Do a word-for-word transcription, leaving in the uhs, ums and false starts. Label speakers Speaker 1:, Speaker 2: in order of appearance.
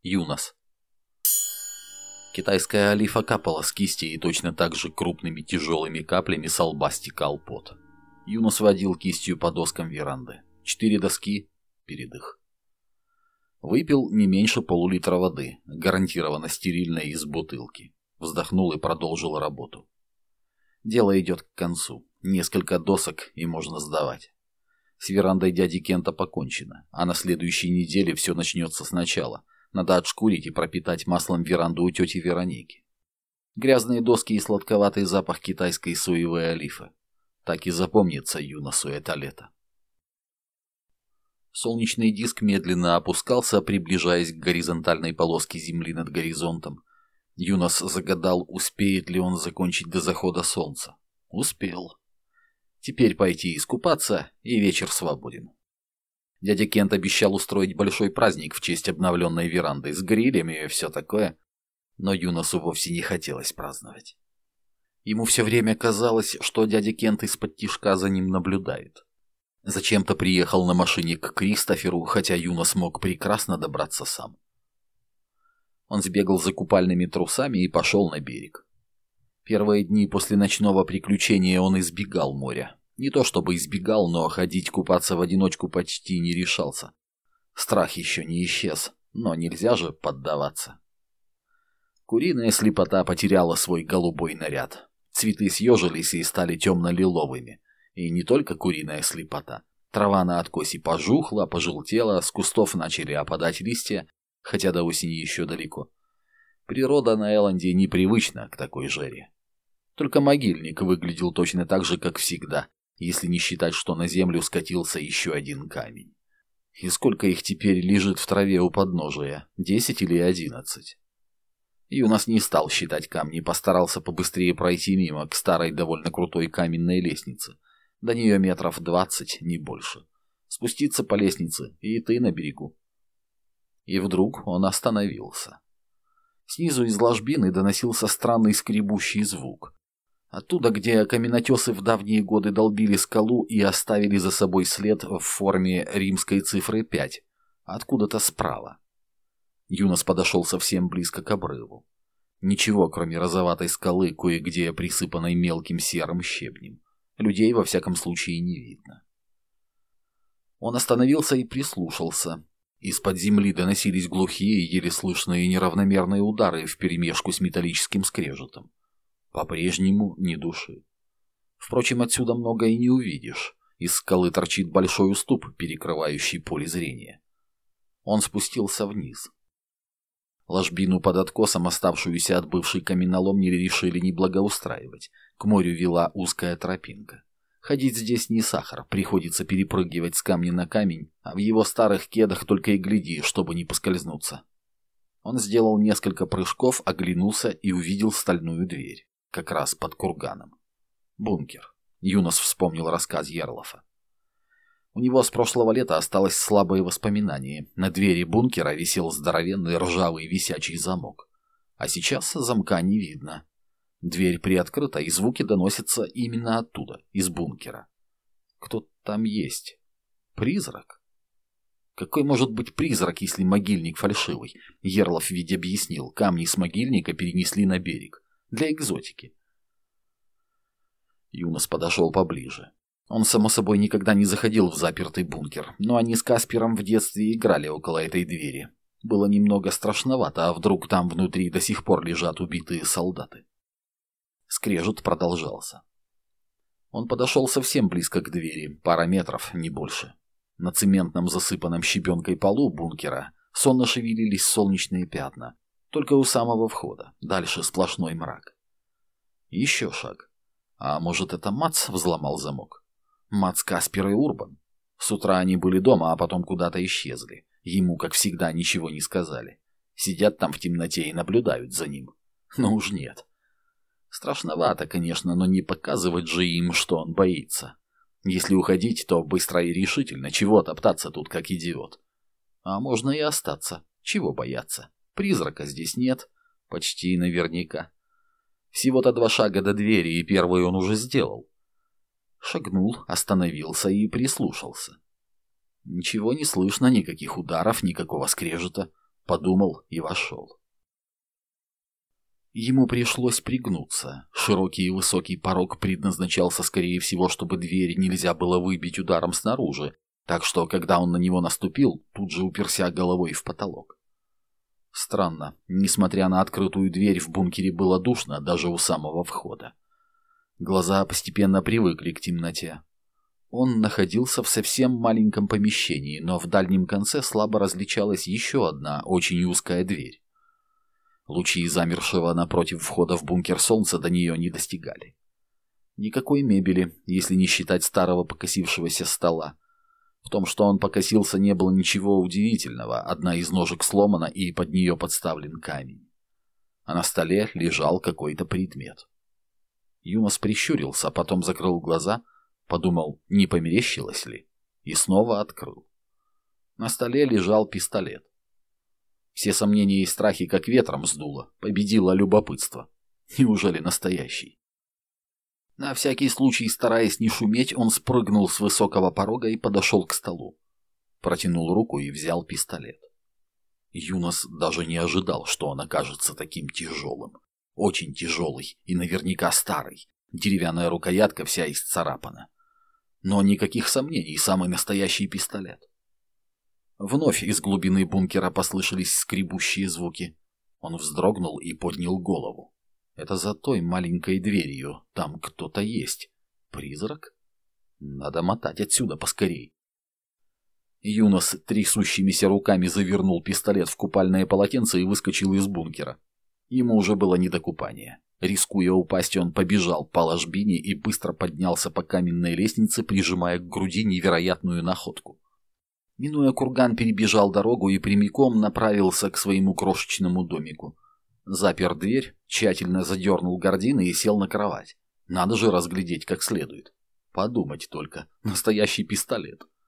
Speaker 1: Юнос. Китайская олифа капала с кисти, и точно так же крупными тяжелыми каплями со лба стекал пот. Юнос водил кистью по доскам веранды. Четыре доски перед их. Выпил не меньше полулитра воды, гарантированно стерильной из бутылки. Вздохнул и продолжил работу. Дело идет к концу. Несколько досок, и можно сдавать. С верандой дяди Кента покончено, а на следующей неделе все начнется сначала. Надо отшкурить и пропитать маслом веранду у тети Вероники. Грязные доски и сладковатый запах китайской соевой олифы. Так и запомнится Юносу это лето. Солнечный диск медленно опускался, приближаясь к горизонтальной полоске земли над горизонтом. Юнос загадал, успеет ли он закончить до захода солнца. Успел. Теперь пойти искупаться, и вечер свободен. Дядя Кент обещал устроить большой праздник в честь обновленной веранды с грилями и все такое, но Юносу вовсе не хотелось праздновать. Ему все время казалось, что дядя Кент из-под тишка за ним наблюдает. Зачем-то приехал на машине к Кристоферу, хотя Юнос мог прекрасно добраться сам. Он сбегал за купальными трусами и пошел на берег. Первые дни после ночного приключения он избегал моря. Не то чтобы избегал, но ходить купаться в одиночку почти не решался. Страх еще не исчез, но нельзя же поддаваться. Куриная слепота потеряла свой голубой наряд. Цветы съежились и стали темно-лиловыми. И не только куриная слепота. Трава на откосе пожухла, пожелтела, с кустов начали опадать листья, хотя до осени еще далеко. Природа на Элленде непривычна к такой жаре. Только могильник выглядел точно так же, как всегда, если не считать, что на землю скатился еще один камень. И сколько их теперь лежит в траве у подножия? Десять или одиннадцать? Юнос не стал считать камни, постарался побыстрее пройти мимо к старой довольно крутой каменной лестнице. До нее метров двадцать, не больше. Спуститься по лестнице, и ты на берегу. И вдруг он остановился. Снизу из ложбины доносился странный скребущий звук. Оттуда, где каменотесы в давние годы долбили скалу и оставили за собой след в форме римской цифры пять. Откуда-то справа. Юнос подошел совсем близко к обрыву. Ничего, кроме розоватой скалы, кое-где присыпанной мелким серым щебнем. Людей, во всяком случае, не видно. Он остановился и прислушался. Из-под земли доносились глухие, еле слышные неравномерные удары вперемешку с металлическим скрежетом. По-прежнему ни души. Впрочем, отсюда много и не увидишь. Из скалы торчит большой уступ, перекрывающий поле зрения. Он спустился вниз. Ложбину под откосом, оставшуюся от бывшей каменоломни, решили не благоустраивать. К морю вела узкая тропинка. Ходить здесь не сахар, приходится перепрыгивать с камня на камень, а в его старых кедах только и гляди, чтобы не поскользнуться. Он сделал несколько прыжков, оглянулся и увидел стальную дверь, как раз под курганом. Бункер. Юнос вспомнил рассказ Ярлофа. У него с прошлого лета осталось слабое воспоминание. На двери бункера висел здоровенный ржавый висячий замок. А сейчас замка не видно. Дверь приоткрыта, и звуки доносятся именно оттуда, из бункера. Кто там есть? Призрак? Какой может быть призрак, если могильник фальшивый? Ярлов ведь объяснил, камни с могильника перенесли на берег. Для экзотики. Юнос подошел поближе. Он, само собой, никогда не заходил в запертый бункер, но они с Каспером в детстве играли около этой двери. Было немного страшновато, а вдруг там внутри до сих пор лежат убитые солдаты. Скрежет продолжался. Он подошел совсем близко к двери, пара метров, не больше. На цементном засыпанном щебенкой полу бункера сонно шевелились солнечные пятна. Только у самого входа, дальше сплошной мрак. Еще шаг. А может, это Мац взломал замок? Мац, Каспер и Урбан. С утра они были дома, а потом куда-то исчезли. Ему, как всегда, ничего не сказали. Сидят там в темноте и наблюдают за ним. Но уж нет. Страшновато, конечно, но не показывать же им, что он боится. Если уходить, то быстро и решительно. Чего топтаться тут, как идиот? А можно и остаться. Чего бояться? Призрака здесь нет. Почти наверняка. Всего-то два шага до двери, и первый он уже сделал. Шагнул, остановился и прислушался. Ничего не слышно, никаких ударов, никакого скрежета. подумал и вошел. Ему пришлось пригнуться. Широкий и высокий порог предназначался, скорее всего, чтобы дверь нельзя было выбить ударом снаружи, так что, когда он на него наступил, тут же уперся головой в потолок. Странно, несмотря на открытую дверь, в бункере было душно даже у самого входа. Глаза постепенно привыкли к темноте. Он находился в совсем маленьком помещении, но в дальнем конце слабо различалась еще одна, очень узкая дверь. Лучи замершего напротив входа в бункер солнца до нее не достигали. Никакой мебели, если не считать старого покосившегося стола. В том, что он покосился, не было ничего удивительного. Одна из ножек сломана, и под нее подставлен камень. А на столе лежал какой-то предмет. Юнос прищурился, а потом закрыл глаза, подумал, не померещилось ли, и снова открыл. На столе лежал пистолет. Все сомнения и страхи как ветром сдуло, победило любопытство. Неужели настоящий? На всякий случай, стараясь не шуметь, он спрыгнул с высокого порога и подошел к столу. Протянул руку и взял пистолет. Юнос даже не ожидал, что он окажется таким тяжелым. Очень тяжелый и наверняка старый. Деревянная рукоятка вся исцарапана. Но никаких сомнений, самый настоящий пистолет. Вновь из глубины бункера послышались скребущие звуки. Он вздрогнул и поднял голову. Это за той маленькой дверью. Там кто-то есть. Призрак? Надо мотать отсюда поскорей. Юнос трясущимися руками завернул пистолет в купальное полотенце и выскочил из бункера. Ему уже было не до купания. Рискуя упасть, он побежал по ложбине и быстро поднялся по каменной лестнице, прижимая к груди невероятную находку. Минуя курган, перебежал дорогу и прямиком направился к своему крошечному домику. Запер дверь, тщательно задернул гардины и сел на кровать. Надо же разглядеть как следует. Подумать только, настоящий пистолет.